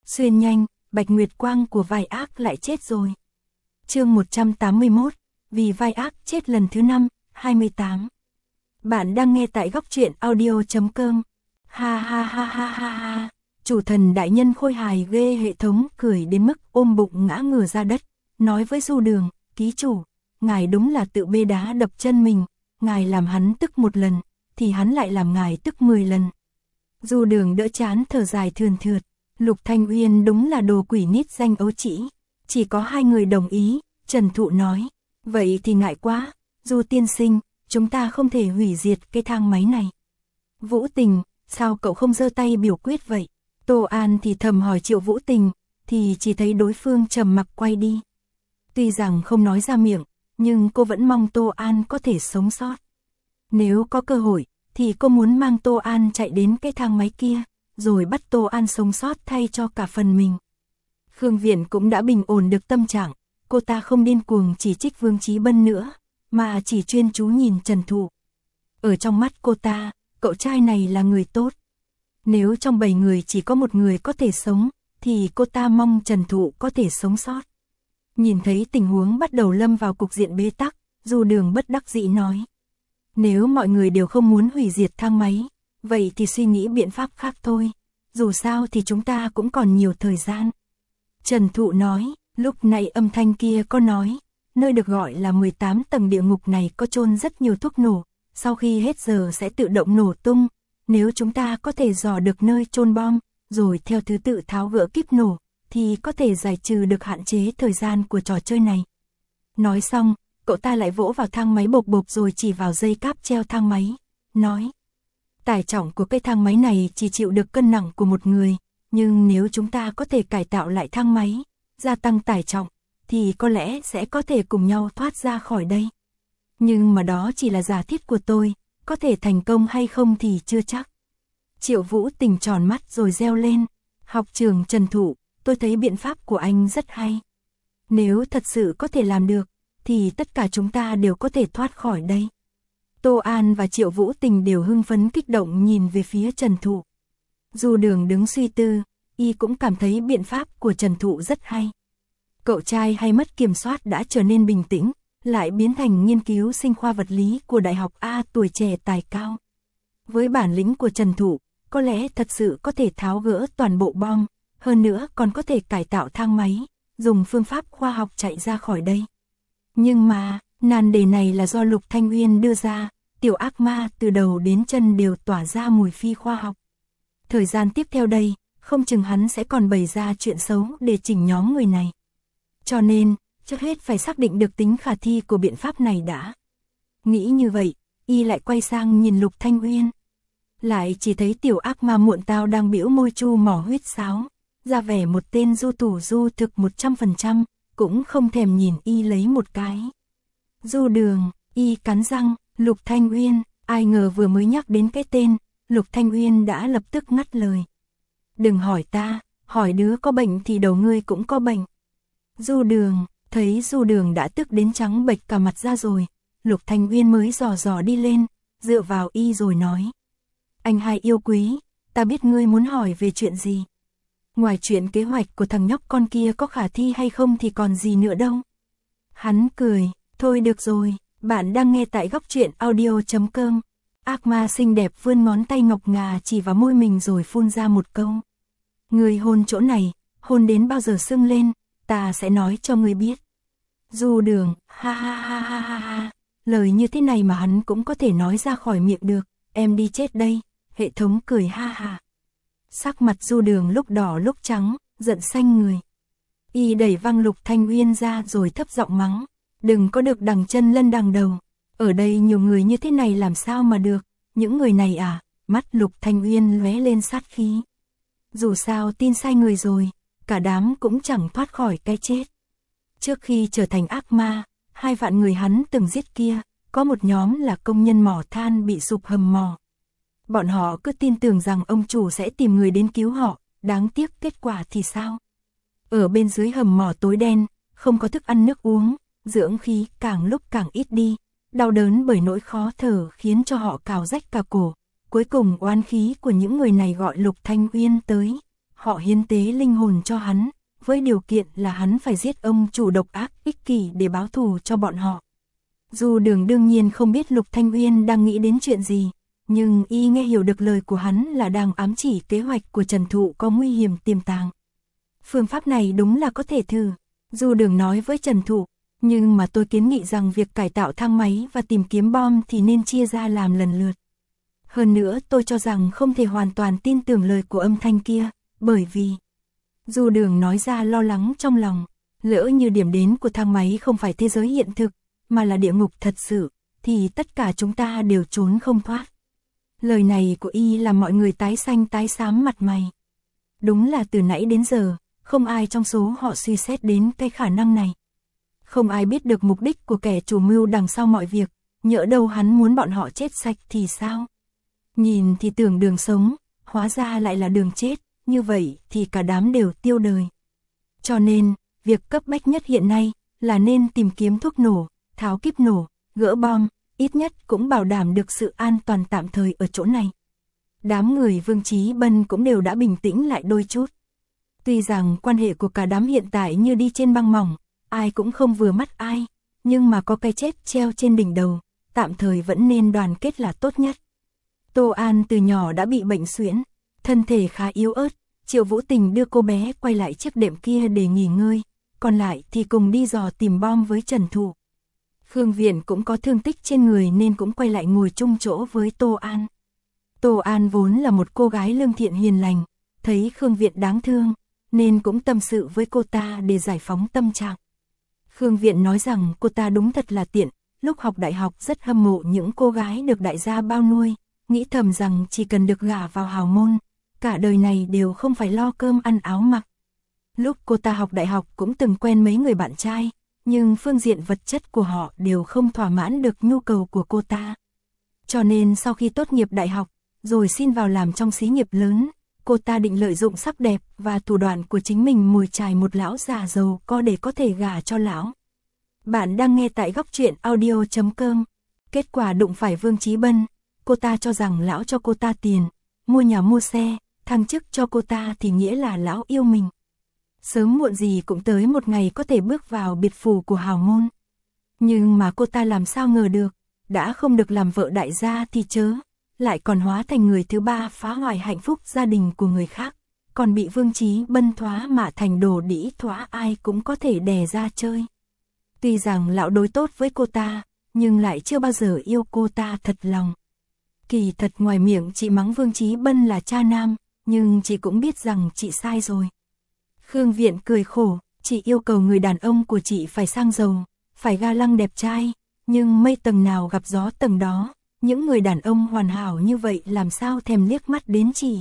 Xuyên nhanh, Bạch Nguyệt Quang của vai ác lại chết rồi. Chương 181, vì vai ác chết lần thứ 5, 28. Bạn đang nghe tại góc truyện audio.com. Ha ha ha ha ha ha. Chủ thần đại nhân khôi hài ghê, hệ thống cười đến mức ôm bụng ngã ngửa ra đất, nói với Du Đường, ký chủ, ngài đúng là tự bê đá đập chân mình, ngài làm hắn tức một lần, thì hắn lại làm ngài tức 10 lần. Du Đường đỡ chán thở dài thườn thượt, Lục Thanh Uyên đúng là đồ quỷ nít danh ấu trĩ, chỉ có 2 người đồng ý. Trần Thụ nói, vậy thì ngại quá, Du tiên sinh, chúng ta không thể hủy diệt cái thang máy này. Vũ Tình, sao cậu không giơ tay biểu quyết vậy? Tô An thì thầm hỏi Triệu Vũ Tình, thì chỉ thấy đối phương trầm mặc quay đi. Tuy rằng không nói ra miệng, nhưng cô vẫn mong Tô An có thể sống sót. Nếu có cơ hội, thì cô muốn mang Tô An chạy đến cái thang máy kia, rồi bắt Tô An sống sót thay cho cả phần mình. Khương Viễn cũng đã bình ổn được tâm trạng, cô ta không điên cuồng chỉ trích Vương Chí Bân nữa, mà chỉ chuyên chú nhìn Trần Thụ. Ở trong mắt cô ta, cậu trai này là người tốt. Nếu trong 7 người chỉ có một người có thể sống, thì cô ta mong Trần Thụ có thể sống sót. Nhìn thấy tình huống bắt đầu lâm vào cục diện bế tắc, Du Đường bất đắc dĩ nói. Nếu mọi người đều không muốn hủy diệt thang máy, vậy thì suy nghĩ biện pháp khác thôi. Dù sao thì chúng ta cũng còn nhiều thời gian. Trần Thụ nói, lúc này âm thanh kia có nói, nơi được gọi là 18 tầng địa ngục này có chôn rất nhiều thuốc nổ, sau khi hết giờ sẽ tự động nổ tung. Nếu chúng ta có thể dò được nơi chôn bom, rồi theo thứ tự tháo gỡ kíp nổ, thì có thể giải trừ được hạn chế thời gian của trò chơi này. Nói xong, cậu ta lại vỗ vào thang máy bộp bộp rồi chỉ vào dây cáp treo thang máy, nói. Tải trọng của cái thang máy này chỉ chịu được cân nặng của một người, nhưng nếu chúng ta có thể cải tạo lại thang máy, gia tăng tải trọng, thì có lẽ sẽ có thể cùng nhau thoát ra khỏi đây. Nhưng mà đó chỉ là giả thiết của tôi, có thể thành công hay không thì chưa chắc. Triệu Vũ Tình tròn mắt rồi reo lên, học trưởng Trần Thụ, tôi thấy biện pháp của anh rất hay. Nếu thật sự có thể làm được, thì tất cả chúng ta đều có thể thoát khỏi đây. Tô An và Triệu Vũ Tình đều hưng phấn kích động nhìn về phía Trần Thụ. Du Đường đứng suy tư, y cũng cảm thấy biện pháp của Trần Thụ rất hay. Cậu trai hay mất kiểm soát đã trở nên bình tĩnh, lại biến thành nghiên cứu sinh khoa vật lý của Đại học A, tuổi trẻ tài cao. Với bản lĩnh của Trần Thụ, có lẽ thật sự có thể tháo gỡ toàn bộ bom, hơn nữa còn có thể cải tạo thang máy, dùng phương pháp khoa học chạy ra khỏi đây. Nhưng mà, nan đề này là do Lục Thanh Uyên đưa ra, tiểu ác ma từ đầu đến chân đều tỏa ra mùi phi khoa học. Thời gian tiếp theo đây, không chừng hắn sẽ còn bày ra chuyện xấu để chỉnh nhóm người này. Cho nên, trước hết phải xác định được tính khả thi của biện pháp này đã. Nghĩ như vậy, y lại quay sang nhìn Lục Thanh Uyên. Lại chỉ thấy tiểu ác ma muộn tao đang bĩu môi chu mỏ huýt sáo, ra vẻ một tên du thủ du thực 100%, cũng không thèm nhìn y lấy một cái. Du Đường, y cắn răng, Lục Thanh Uyên, ai ngờ vừa mới nhắc đến cái tên, Lục Thanh Uyên đã lập tức ngắt lời. Đừng hỏi ta, hỏi đứa có bệnh thì đầu ngươi cũng có bệnh. Du Đường, thấy Du Đường đã tức đến trắng bệch cả mặt ra rồi, Lục Thanh Uyên mới dò dò đi lên, dựa vào y rồi nói. Anh hai yêu quý, ta biết ngươi muốn hỏi về chuyện gì. Ngoài chuyện kế hoạch của thằng nhóc con kia có khả thi hay không thì còn gì nữa đâu. Hắn cười, thôi được rồi, bạn đang nghe tại góc truyện audio.com. Ác ma xinh đẹp vươn ngón tay ngọc ngà chỉ vào môi mình rồi phun ra một câu. Ngươi hôn chỗ này, hôn đến bao giờ sưng lên, ta sẽ nói cho ngươi biết. Du Đường, ha ha ha ha ha ha, lời như thế này mà hắn cũng có thể nói ra khỏi miệng được, em đi chết đây, hệ thống cười ha ha. Sắc mặt Du Đường lúc đỏ lúc trắng, giận xanh người. Y đẩy văng Lục Thanh Uyên ra rồi thấp giọng mắng, đừng có được đằng chân lân đằng đầu, ở đây nhiều người như thế này làm sao mà được, những người này à, mắt Lục Thanh Uyên lóe lên sát khí. Dù sao tin sai người rồi, cả đám cũng chẳng thoát khỏi cái chết. Trước khi trở thành ác ma, 2 vạn người hắn từng giết kia, có một nhóm là công nhân mỏ than bị sụp hầm mỏ. Bọn họ cứ tin tưởng rằng ông chủ sẽ tìm người đến cứu họ, đáng tiếc kết quả thì sao? Ở bên dưới hầm mỏ tối đen, không có thức ăn nước uống, dưỡng khí càng lúc càng ít đi, đau đớn bởi nỗi khó thở khiến cho họ cào rách cả cổ. Cuối cùng oán khí của những người này gọi Lục Thanh Uyên tới, họ hiến tế linh hồn cho hắn, với điều kiện là hắn phải giết ông chủ độc ác ích kỷ để báo thù cho bọn họ. Du Đường đương nhiên không biết Lục Thanh Uyên đang nghĩ đến chuyện gì, nhưng y nghe hiểu được lời của hắn là đang ám chỉ kế hoạch của Trần Thụ có nguy hiểm tiềm tàng. Phương pháp này đúng là có thể thử, Du Đường nói với Trần Thụ, nhưng mà tôi kiến nghị rằng việc cải tạo thang máy và tìm kiếm bom thì nên chia ra làm lần lượt. Hơn nữa tôi cho rằng không thể hoàn toàn tin tưởng lời của âm thanh kia, bởi vì... Du Đường nói ra lo lắng trong lòng, lỡ như điểm đến của thang máy không phải thế giới hiện thực, mà là địa ngục thật sự, thì tất cả chúng ta đều trốn không thoát. Lời này của y làm mọi người tái xanh tái xám mặt mày. Đúng là từ nãy đến giờ, không ai trong số họ suy xét đến cái khả năng này. Không ai biết được mục đích của kẻ chủ mưu đằng sau mọi việc, nhỡ đâu hắn muốn bọn họ chết sạch thì sao? Nhìn thì tưởng Đường sống, hóa ra lại là Đường chết, như vậy thì cả đám đều tiêu đời. Cho nên, việc cấp bách nhất hiện nay là nên tìm kiếm thuốc nổ, tháo kíp nổ, gỡ bom, ít nhất cũng bảo đảm được sự an toàn tạm thời ở chỗ này. Đám người Vương Chí Bân cũng đều đã bình tĩnh lại đôi chút. Tuy rằng quan hệ của cả đám hiện tại như đi trên băng mỏng, ai cũng không vừa mắt ai, nhưng mà có cái chết treo trên đỉnh đầu, tạm thời vẫn nên đoàn kết là tốt nhất. Tô An từ nhỏ đã bị bệnh suyễn, thân thể khá yếu ớt, Triệu Vũ Tình đưa cô bé quay lại chiếc đệm kia để nghỉ ngơi, còn lại thì cùng đi dò tìm bom với Trần Thụ. Khương Viễn cũng có thương tích trên người nên cũng quay lại ngồi chung chỗ với Tô An. Tô An vốn là một cô gái lương thiện hiền lành, thấy Khương Viễn đáng thương, nên cũng tâm sự với cô ta để giải phóng tâm trạng. Khương Viễn nói rằng cô ta đúng thật là tiện, lúc học đại học rất hâm mộ những cô gái được đại gia bao nuôi, nghĩ thầm rằng chỉ cần được gả vào hào môn, cả đời này đều không phải lo cơm ăn áo mặc. Lúc cô ta học đại học cũng từng quen mấy người bạn trai, nhưng phương diện vật chất của họ đều không thỏa mãn được nhu cầu của cô ta. Cho nên sau khi tốt nghiệp đại học, rồi xin vào làm trong xí nghiệp lớn, cô ta định lợi dụng sắc đẹp và thủ đoạn của chính mình mồi chài một lão già giàu có để có thể gả cho lão. Bạn đang nghe tại Góc Truyện Audio.com. Kết quả đụng phải Vương Chí Bân, cô ta cho rằng lão cho cô ta tiền, mua nhà mua xe, thăng chức cho cô ta thì nghĩa là lão yêu mình. Sớm muộn gì cũng tới một ngày có thể bước vào biệt phủ của hào môn. Nhưng mà cô ta làm sao ngờ được, đã không được làm vợ đại gia thì chớ, lại còn hóa thành người thứ ba phá hoại hạnh phúc gia đình của người khác, còn bị Vương Chí Bân thoá mạ thành đồ đĩ thoá ai cũng có thể đè ra chơi. Tuy rằng lão đối tốt với cô ta, nhưng lại chưa bao giờ yêu cô ta thật lòng. Kỳ thật ngoài miệng chị mắng Vương Chí Bân là cha nam, nhưng chị cũng biết rằng chị sai rồi. Khương Viễn cười khổ, chị yêu cầu người đàn ông của chị phải sang giàu, phải ga lăng đẹp trai, nhưng mây tầng nào gặp gió tầng đó, những người đàn ông hoàn hảo như vậy làm sao thèm liếc mắt đến chị.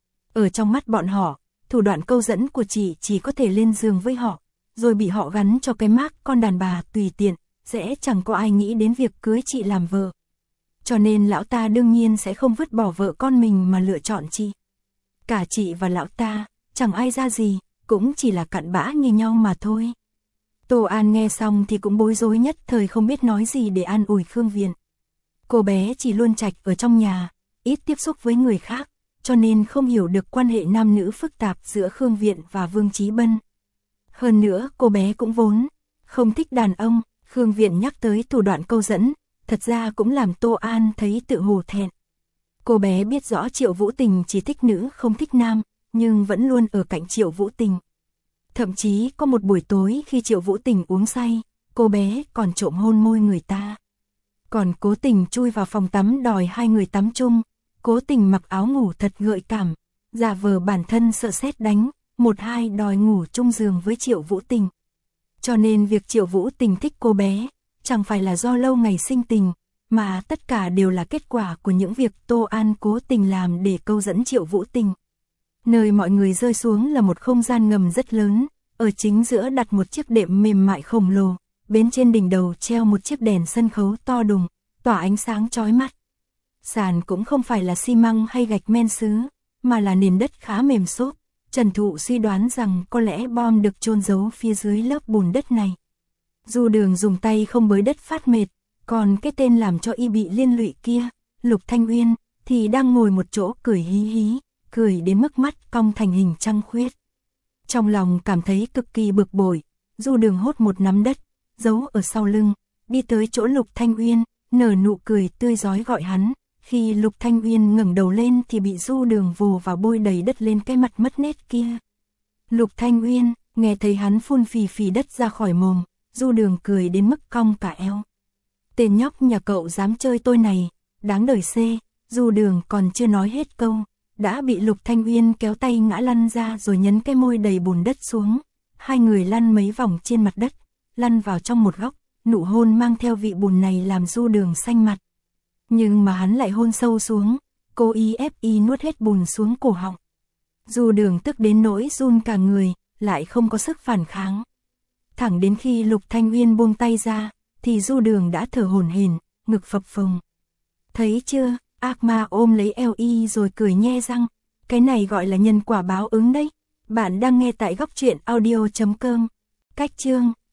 Ở trong mắt bọn họ, thủ đoạn câu dẫn của chị chỉ có thể lên giường với họ, rồi bị họ gắn cho cái mác con đàn bà tùy tiện, sẽ chẳng có ai nghĩ đến việc cưới chị làm vợ. Cho nên lão ta đương nhiên sẽ không vứt bỏ vợ con mình mà lựa chọn chị. Cả chị và lão ta, chẳng ai ra gì, cũng chỉ là cặn bã như nhau mà thôi. Tô An nghe xong thì cũng bối rối nhất thời không biết nói gì để an ủi Khương Viễn. Cô bé chỉ luôn trạch ở trong nhà, ít tiếp xúc với người khác, cho nên không hiểu được quan hệ nam nữ phức tạp giữa Khương Viễn và Vương Chí Bân. Hơn nữa cô bé cũng vốn không thích đàn ông. Khương Viễn nhắc tới thủ đoạn câu dẫn, thật ra cũng làm Tô An thấy tự hổ thẹn. Cô bé biết rõ Triệu Vũ Tình chỉ thích nữ không thích nam, nhưng vẫn luôn ở cạnh Triệu Vũ Tình. Thậm chí có một buổi tối khi Triệu Vũ Tình uống say, cô bé còn trộm hôn môi người ta. Còn cố tình chui vào phòng tắm đòi hai người tắm chung, cố tình mặc áo ngủ thật gợi cảm, giả vờ bản thân sợ sét đánh, một hai đòi ngủ chung giường với Triệu Vũ Tình. Cho nên việc Triệu Vũ Tình thích cô bé, chẳng phải là do lâu ngày sinh tình, mà tất cả đều là kết quả của những việc Tô An cố tình làm để câu dẫn Triệu Vũ Tình. Nơi mọi người rơi xuống là một không gian ngầm rất lớn, ở chính giữa đặt một chiếc đệm mềm mại khổng lồ, bên trên đỉnh đầu treo một chiếc đèn sân khấu to đùng, tỏa ánh sáng chói mắt. Sàn cũng không phải là xi măng hay gạch men sứ, mà là nền đất khá mềm xốp. Trần Thụ suy đoán rằng có lẽ bom được chôn giấu phía dưới lớp bùn đất này. Du Đường dùng tay không bới đất phát mệt, còn cái tên làm cho y bị liên lụy kia, Lục Thanh Uyên, thì đang ngồi một chỗ cười hí hí, cười đến mức mắt cong thành hình trăng khuyết. Trong lòng cảm thấy cực kỳ bực bội, Du Đường hốt một nắm đất, giấu ở sau lưng, đi tới chỗ Lục Thanh Uyên, nở nụ cười tươi rói gọi hắn. Khi Lục Thanh Uyên ngẩng đầu lên thì bị Du Đường vồ vào bôi đầy đất lên cái mặt mất nét kia. Lục Thanh Uyên, nghe thấy hắn phun phì phì đất ra khỏi mồm, Du Đường cười đến mức cong cả eo. Tên nhóc nhà cậu dám chơi tôi này, đáng đời C. Du Đường còn chưa nói hết câu, đã bị Lục Thanh Uyên kéo tay ngã lăn ra rồi nhấn cái môi đầy bùn đất xuống. Hai người lăn mấy vòng trên mặt đất, lăn vào trong một góc, nụ hôn mang theo vị bùn này làm Du Đường xanh mặt. Nhưng mà hắn lại hôn sâu xuống, cố ý ép y nuốt hết bùn xuống cổ họng. Du Đường tức đến nỗi run cả người, lại không có sức phản kháng. Thẳng đến khi Lục Thanh Uyên buông tay ra, thì Du Đường đã thở hổn hển, ngực phập phồng. Thấy chưa, ác ma ôm lấy eo y rồi cười nhe răng, cái này gọi là nhân quả báo ứng đấy. Bạn đang nghe tại góc truyện audio.com. Cách chương